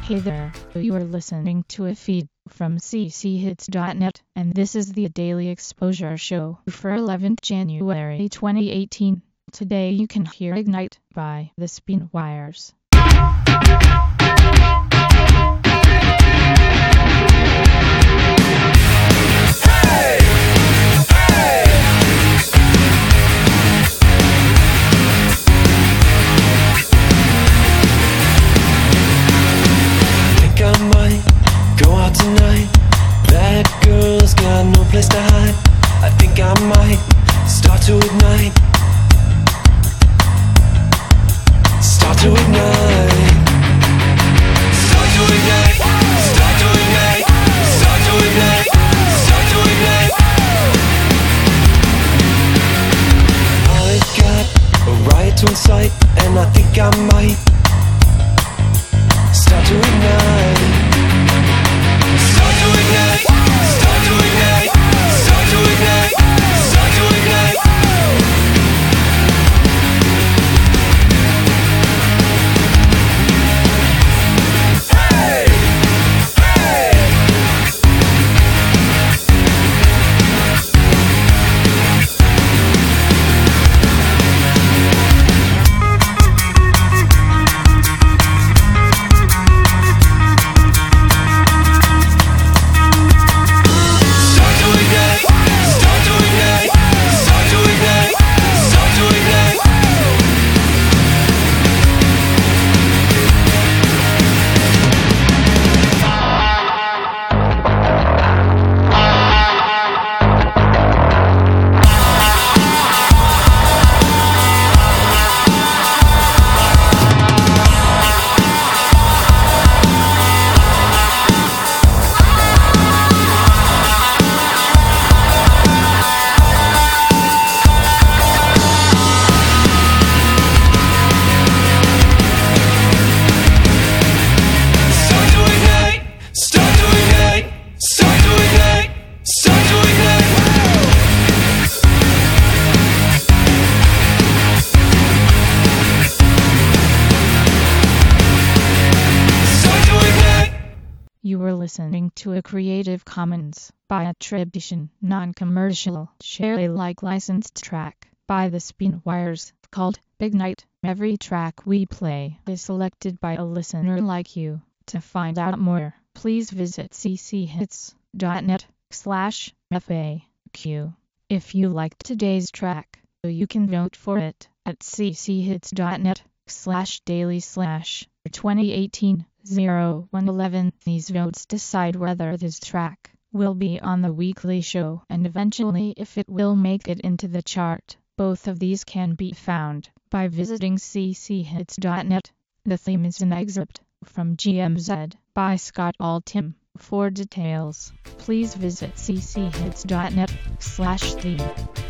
Hey there, you are listening to a feed from cchits.net, and this is the Daily Exposure Show for 11th January 2018. Today you can hear Ignite by the Spinwires. Tonight, that girl's got no place to hide. I think I might start to ignite. Start to ignite. Start to ignite. Start to ignite. Start to ignite. Start to ignite. I've got a riot to incite, and I think I might start to ignite. Start to ignite, start to ignite, start to ignite, start to ignite. Hey! Hey! You were listening to a Creative Commons by attribution, non-commercial, share Alike licensed track by the Spinwires called Ignite. Every track we play is selected by a listener like you. To find out more, please visit cchits.net/FAQ. If you liked today's track, you can vote for it at cchits.net/daily/2018-0111. These votes decide whether this track will be on the weekly show and eventually if it will make it into the chart. Both of these can be found by visiting cchits.net. The theme is an excerpt from GMZ by Scott Altham. For details, please visit cchits.net/theme.